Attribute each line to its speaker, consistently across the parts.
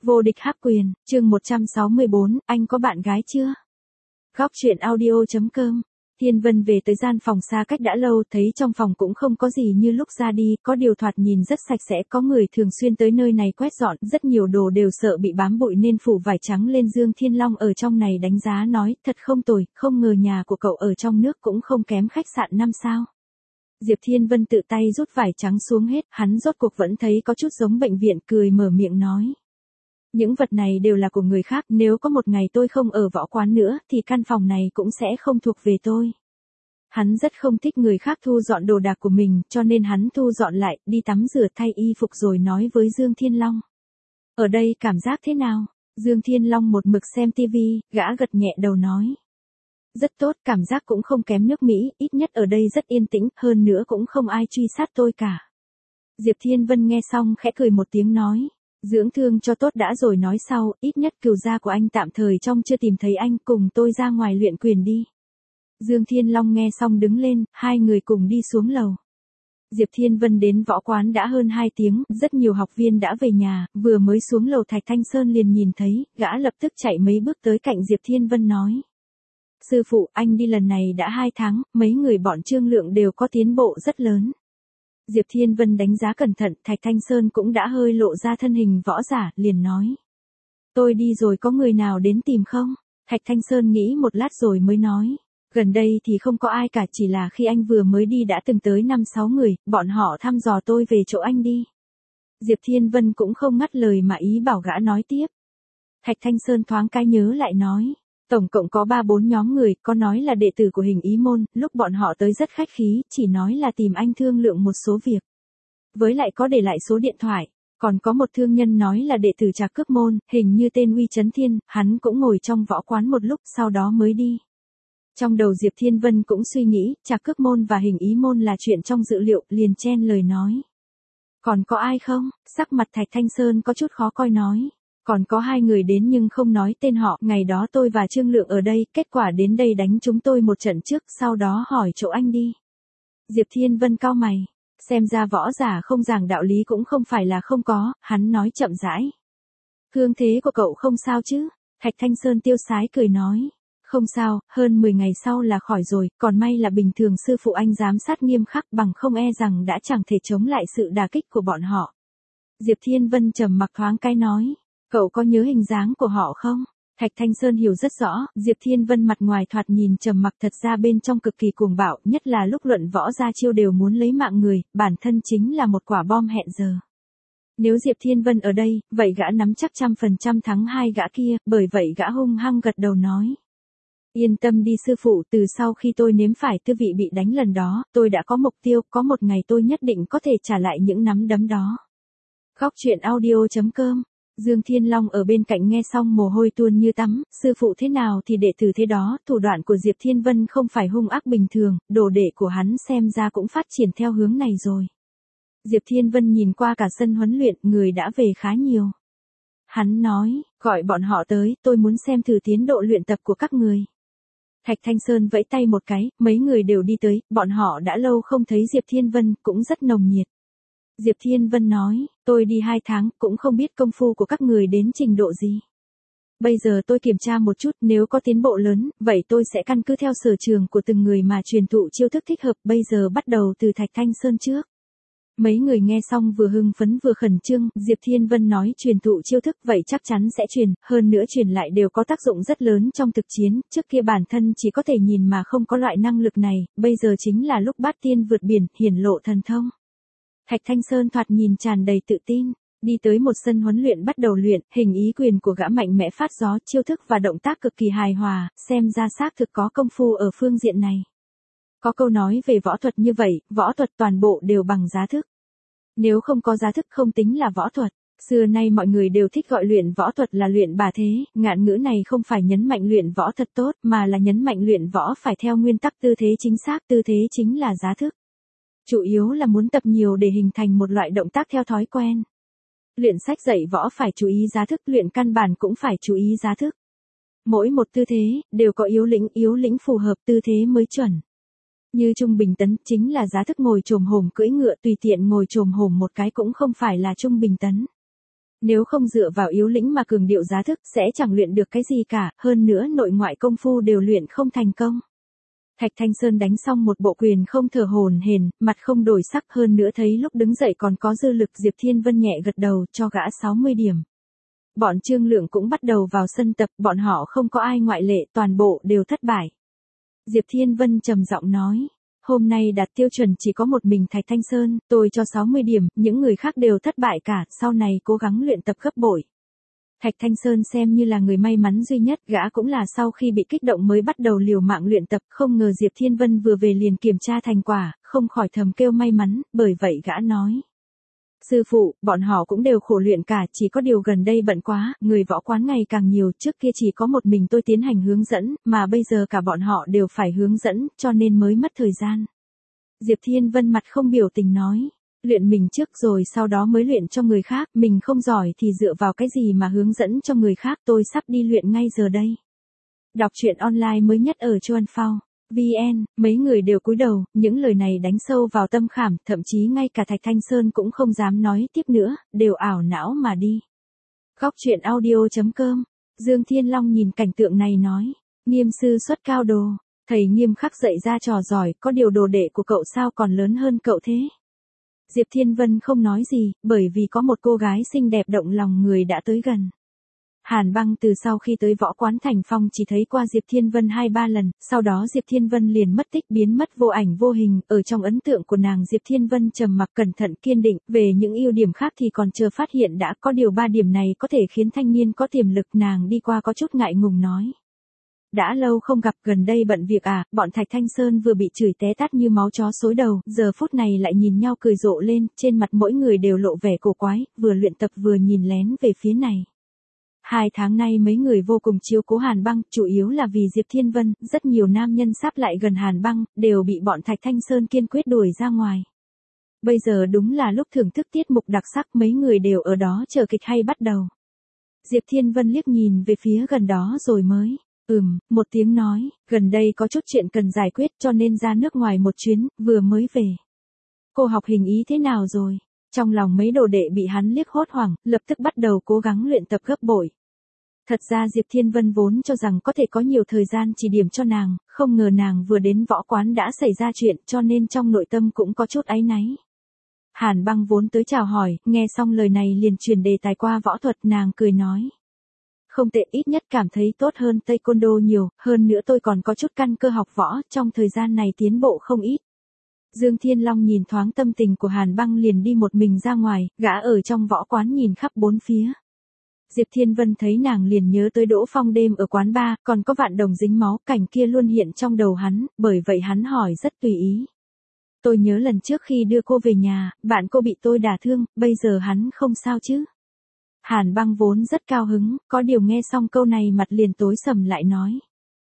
Speaker 1: Vô địch hắc quyền, chương 164, anh có bạn gái chưa? Góc chuyện audio.com. Thiên Vân về tới gian phòng xa cách đã lâu, thấy trong phòng cũng không có gì như lúc ra đi, có điều thoạt nhìn rất sạch sẽ, có người thường xuyên tới nơi này quét dọn, rất nhiều đồ đều sợ bị bám bụi nên phủ vải trắng lên. Dương Thiên Long ở trong này đánh giá nói, thật không tồi, không ngờ nhà của cậu ở trong nước cũng không kém khách sạn 5 sao. Diệp Thiên Vân tự tay rút vải trắng xuống hết, hắn rốt cuộc vẫn thấy có chút giống bệnh viện, cười mở miệng nói. Những vật này đều là của người khác, nếu có một ngày tôi không ở võ quán nữa, thì căn phòng này cũng sẽ không thuộc về tôi. Hắn rất không thích người khác thu dọn đồ đạc của mình, cho nên hắn thu dọn lại, đi tắm rửa thay y phục rồi nói với Dương Thiên Long. Ở đây cảm giác thế nào? Dương Thiên Long một mực xem tivi, gã gật nhẹ đầu nói. Rất tốt, cảm giác cũng không kém nước Mỹ, ít nhất ở đây rất yên tĩnh, hơn nữa cũng không ai truy sát tôi cả. Diệp Thiên Vân nghe xong khẽ cười một tiếng nói. Dưỡng thương cho tốt đã rồi nói sau, ít nhất cừu gia của anh tạm thời trong chưa tìm thấy anh, cùng tôi ra ngoài luyện quyền đi. Dương Thiên Long nghe xong đứng lên, hai người cùng đi xuống lầu. Diệp Thiên Vân đến võ quán đã hơn 2 tiếng, rất nhiều học viên đã về nhà, vừa mới xuống lầu Thạch Thanh Sơn liền nhìn thấy, gã lập tức chạy mấy bước tới cạnh Diệp Thiên Vân nói. Sư phụ, anh đi lần này đã 2 tháng, mấy người bọn Trương Lượng đều có tiến bộ rất lớn. Diệp Thiên Vân đánh giá cẩn thận, Thạch Thanh Sơn cũng đã hơi lộ ra thân hình võ giả, liền nói. Tôi đi rồi có người nào đến tìm không? Thạch Thanh Sơn nghĩ một lát rồi mới nói. Gần đây thì không có ai cả, chỉ là khi anh vừa mới đi đã từng tới 5-6 người, bọn họ thăm dò tôi về chỗ anh đi. Diệp Thiên Vân cũng không ngắt lời mà ý bảo gã nói tiếp. Thạch Thanh Sơn thoáng cái nhớ lại nói. Tổng cộng có 3-4 nhóm người, có nói là đệ tử của Hình Ý Môn, lúc bọn họ tới rất khách khí, chỉ nói là tìm anh thương lượng một số việc. Với lại có để lại số điện thoại, còn có một thương nhân nói là đệ tử Trạc Cước Môn, hình như tên Uy Chấn Thiên, hắn cũng ngồi trong võ quán một lúc, sau đó mới đi. Trong đầu Diệp Thiên Vân cũng suy nghĩ, Trạc Cước Môn và Hình Ý Môn là chuyện trong dự liệu, liền chen lời nói. Còn có ai không? Sắc mặt Thạch Thanh Sơn có chút khó coi nói. Còn có 2 người đến nhưng không nói tên họ, ngày đó tôi và Trương Lượng ở đây, kết quả đến đây đánh chúng tôi một trận trước, sau đó hỏi chỗ anh đi. Diệp Thiên Vân cau mày, xem ra võ giả không giảng đạo lý cũng không phải là không có, hắn nói chậm rãi. Thương thế của cậu không sao chứ? Thạch Thanh Sơn tiêu sái cười nói. Không sao, hơn 10 ngày sau là khỏi rồi, còn may là bình thường sư phụ anh giám sát nghiêm khắc, bằng không e rằng đã chẳng thể chống lại sự đả kích của bọn họ. Diệp Thiên Vân trầm mặc thoáng cái nói. Cậu có nhớ hình dáng của họ không? Thạch Thanh Sơn hiểu rất rõ, Diệp Thiên Vân mặt ngoài thoạt nhìn trầm mặc, thật ra bên trong cực kỳ cuồng bạo, nhất là lúc luận võ ra chiêu đều muốn lấy mạng người, bản thân chính là một quả bom hẹn giờ. Nếu Diệp Thiên Vân ở đây, vậy gã nắm chắc 100% thắng 2 gã kia, bởi vậy gã hung hăng gật đầu nói. Yên tâm đi sư phụ, từ sau khi tôi nếm phải tư vị bị đánh lần đó, tôi đã có mục tiêu, có một ngày tôi nhất định có thể trả lại những nắm đấm đó. Góc chuyện audio.com. Dương Thiên Long ở bên cạnh nghe xong mồ hôi tuôn như tắm, sư phụ thế nào thì đệ tử thế đó, thủ đoạn của Diệp Thiên Vân không phải hung ác bình thường, đồ đệ của hắn xem ra cũng phát triển theo hướng này rồi. Diệp Thiên Vân nhìn qua cả sân huấn luyện, người đã về khá nhiều. Hắn nói, gọi bọn họ tới, tôi muốn xem thử tiến độ luyện tập của các người. Thạch Thanh Sơn vẫy tay một cái, mấy người đều đi tới, bọn họ đã lâu không thấy Diệp Thiên Vân, cũng rất nồng nhiệt. Diệp Thiên Vân nói, tôi đi 2 tháng, cũng không biết công phu của các người đến trình độ gì. Bây giờ tôi kiểm tra một chút, nếu có tiến bộ lớn, vậy tôi sẽ căn cứ theo sở trường của từng người mà truyền thụ chiêu thức thích hợp, bây giờ bắt đầu từ Thạch Thanh Sơn trước. Mấy người nghe xong vừa hưng phấn vừa khẩn trương, Diệp Thiên Vân nói truyền thụ chiêu thức vậy chắc chắn sẽ truyền, hơn nữa truyền lại đều có tác dụng rất lớn trong thực chiến, trước kia bản thân chỉ có thể nhìn mà không có loại năng lực này, bây giờ chính là lúc bát tiên vượt biển, hiển lộ thần thông. Thạch Thanh Sơn thoạt nhìn tràn đầy tự tin, đi tới một sân huấn luyện bắt đầu luyện, hình ý quyền của gã mạnh mẽ phát gió, chiêu thức và động tác cực kỳ hài hòa, xem ra xác thực có công phu ở phương diện này. Có câu nói về võ thuật như vậy, võ thuật toàn bộ đều bằng giá thức. Nếu không có giá thức không tính là võ thuật. Xưa nay mọi người đều thích gọi luyện võ thuật là luyện bà thế, ngạn ngữ này không phải nhấn mạnh luyện võ thật tốt, mà là nhấn mạnh luyện võ phải theo nguyên tắc tư thế chính xác, tư thế chính là giá thức. Chủ yếu là muốn tập nhiều để hình thành một loại động tác theo thói quen. Luyện sách dạy võ phải chú ý giá thức, luyện căn bản cũng phải chú ý giá thức. Mỗi một tư thế, đều có yếu lĩnh phù hợp tư thế mới chuẩn. Như trung bình tấn, chính là giá thức ngồi chồm hổm cưỡi ngựa, tùy tiện ngồi chồm hổm một cái cũng không phải là trung bình tấn. Nếu không dựa vào yếu lĩnh mà cường điệu giá thức sẽ chẳng luyện được cái gì cả, hơn nữa nội ngoại công phu đều luyện không thành công. Thạch Thanh Sơn đánh xong một bộ quyền không thở hổn hển, mặt không đổi sắc, hơn nữa thấy lúc đứng dậy còn có dư lực. Diệp Thiên Vân nhẹ gật đầu cho gã 60 điểm. Bọn Trương Lượng cũng bắt đầu vào sân tập, bọn họ không có ai ngoại lệ, toàn bộ đều thất bại. Diệp Thiên Vân trầm giọng nói, hôm nay đạt tiêu chuẩn chỉ có một mình Thạch Thanh Sơn, tôi cho 60 điểm, những người khác đều thất bại cả, sau này cố gắng luyện tập gấp bội. Thạch Thanh Sơn xem như là người may mắn duy nhất, gã cũng là sau khi bị kích động mới bắt đầu liều mạng luyện tập, không ngờ Diệp Thiên Vân vừa về liền kiểm tra thành quả, không khỏi thầm kêu may mắn, bởi vậy gã nói. Sư phụ, bọn họ cũng đều khổ luyện cả, chỉ có điều gần đây bận quá, người võ quán ngày càng nhiều, trước kia chỉ có một mình tôi tiến hành hướng dẫn, mà bây giờ cả bọn họ đều phải hướng dẫn, cho nên mới mất thời gian. Diệp Thiên Vân mặt không biểu tình nói. Luyện mình trước rồi sau đó mới luyện cho người khác, mình không giỏi thì dựa vào cái gì mà hướng dẫn cho người khác, tôi sắp đi luyện ngay giờ đây. Đọc truyện online mới nhất ở Chuan Phao VN, mấy người đều cúi đầu, những lời này đánh sâu vào tâm khảm, thậm chí ngay cả Thạch Thanh Sơn cũng không dám nói tiếp nữa, đều ảo não mà đi. Góc truyện audio.com, Dương Thiên Long nhìn cảnh tượng này nói, Nghiêm sư xuất cao đồ, thầy Nghiêm khắc dạy ra trò giỏi, có điều đồ đệ của cậu sao còn lớn hơn cậu thế? Diệp Thiên Vân không nói gì, bởi vì có một cô gái xinh đẹp động lòng người đã tới gần. Hàn Băng từ sau khi tới võ quán Thành Phong chỉ thấy qua Diệp Thiên Vân 2-3 lần, sau đó Diệp Thiên Vân liền mất tích biến mất vô ảnh vô hình, ở trong ấn tượng của nàng Diệp Thiên Vân trầm mặc cẩn thận kiên định, về những ưu điểm khác thì còn chưa phát hiện đã, có điều 3 điểm này có thể khiến thanh niên có tiềm lực. Nàng đi qua có chút ngại ngùng nói. Đã lâu không gặp, gần đây bận việc à? Bọn Thạch Thanh Sơn vừa bị chửi té tát như máu chó xối đầu, giờ phút này lại nhìn nhau cười rộ lên, trên mặt mỗi người đều lộ vẻ cổ quái, vừa luyện tập vừa nhìn lén về phía này. 2 tháng nay mấy người vô cùng chiếu cố Hàn Băng, chủ yếu là vì Diệp Thiên Vân, rất nhiều nam nhân sắp lại gần Hàn Băng, đều bị bọn Thạch Thanh Sơn kiên quyết đuổi ra ngoài. Bây giờ đúng là lúc thưởng thức tiết mục đặc sắc, mấy người đều ở đó chờ kịch hay bắt đầu. Diệp Thiên Vân liếc nhìn về phía gần đó rồi mới. Một tiếng nói, gần đây có chút chuyện cần giải quyết cho nên ra nước ngoài một chuyến, vừa mới về. Cô học hình ý thế nào rồi? Trong lòng mấy đồ đệ bị hắn liếc hốt hoảng, lập tức bắt đầu cố gắng luyện tập gấp bội. Thật ra Diệp Thiên Vân vốn cho rằng có thể có nhiều thời gian chỉ điểm cho nàng, không ngờ nàng vừa đến võ quán đã xảy ra chuyện cho nên trong nội tâm cũng có chút áy náy. Hàn Băng vốn tới chào hỏi, nghe xong lời này liền truyền đề tài qua võ thuật, nàng cười nói. Không tệ, ít nhất cảm thấy tốt hơn Taekwondo nhiều, hơn nữa tôi còn có chút căn cơ học võ, trong thời gian này tiến bộ không ít. Dương Thiên Long nhìn thoáng tâm tình của Hàn Băng liền đi một mình ra ngoài, gã ở trong võ quán nhìn khắp bốn phía. Diệp Thiên Vân thấy nàng liền nhớ tới Đỗ Phong đêm ở quán bar, còn có Vạn Đồng dính máu, cảnh kia luôn hiện trong đầu hắn, bởi vậy hắn hỏi rất tùy ý. Tôi nhớ lần trước khi đưa cô về nhà, bạn cô bị tôi đả thương, bây giờ hắn không sao chứ? Hàn Băng vốn rất cao hứng, có điều nghe xong câu này mặt liền tối sầm lại nói.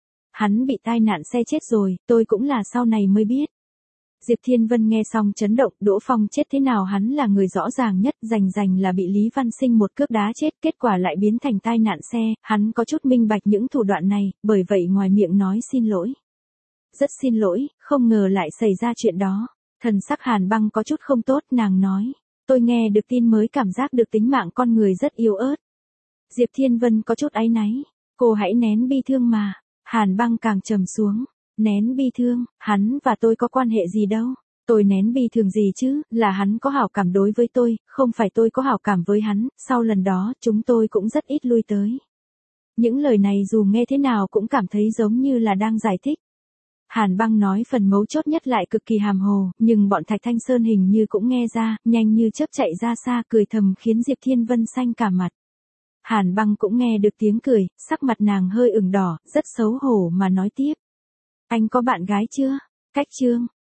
Speaker 1: Hắn bị tai nạn xe chết rồi, tôi cũng là sau này mới biết. Diệp Thiên Vân nghe xong chấn động, Đỗ Phong chết thế nào hắn là người rõ ràng nhất, rành là bị Lý Văn Sinh một cước đá chết, kết quả lại biến thành tai nạn xe, hắn có chút minh bạch những thủ đoạn này, bởi vậy ngoài miệng nói xin lỗi. Rất xin lỗi, không ngờ lại xảy ra chuyện đó. Thần sắc Hàn Băng có chút không tốt, nàng nói. Tôi nghe được tin mới cảm giác được tính mạng con người rất yếu ớt. Diệp Thiên Vân có chút áy náy. Cô hãy nén bi thương mà. Hàn Băng càng trầm xuống. Nén bi thương, hắn và tôi có quan hệ gì đâu. Tôi nén bi thương gì chứ, là hắn có hảo cảm đối với tôi, không phải tôi có hảo cảm với hắn, sau lần đó chúng tôi cũng rất ít lui tới. Những lời này dù nghe thế nào cũng cảm thấy giống như là đang giải thích. Hàn Băng nói phần mấu chốt nhất lại cực kỳ hàm hồ, nhưng bọn Thạch Thanh Sơn hình như cũng nghe ra, nhanh như chớp chạy ra xa cười thầm khiến Diệp Thiên Vân xanh cả mặt. Hàn Băng cũng nghe được tiếng cười, sắc mặt nàng hơi ửng đỏ, rất xấu hổ mà nói tiếp. Anh có bạn gái chưa? Cách chương.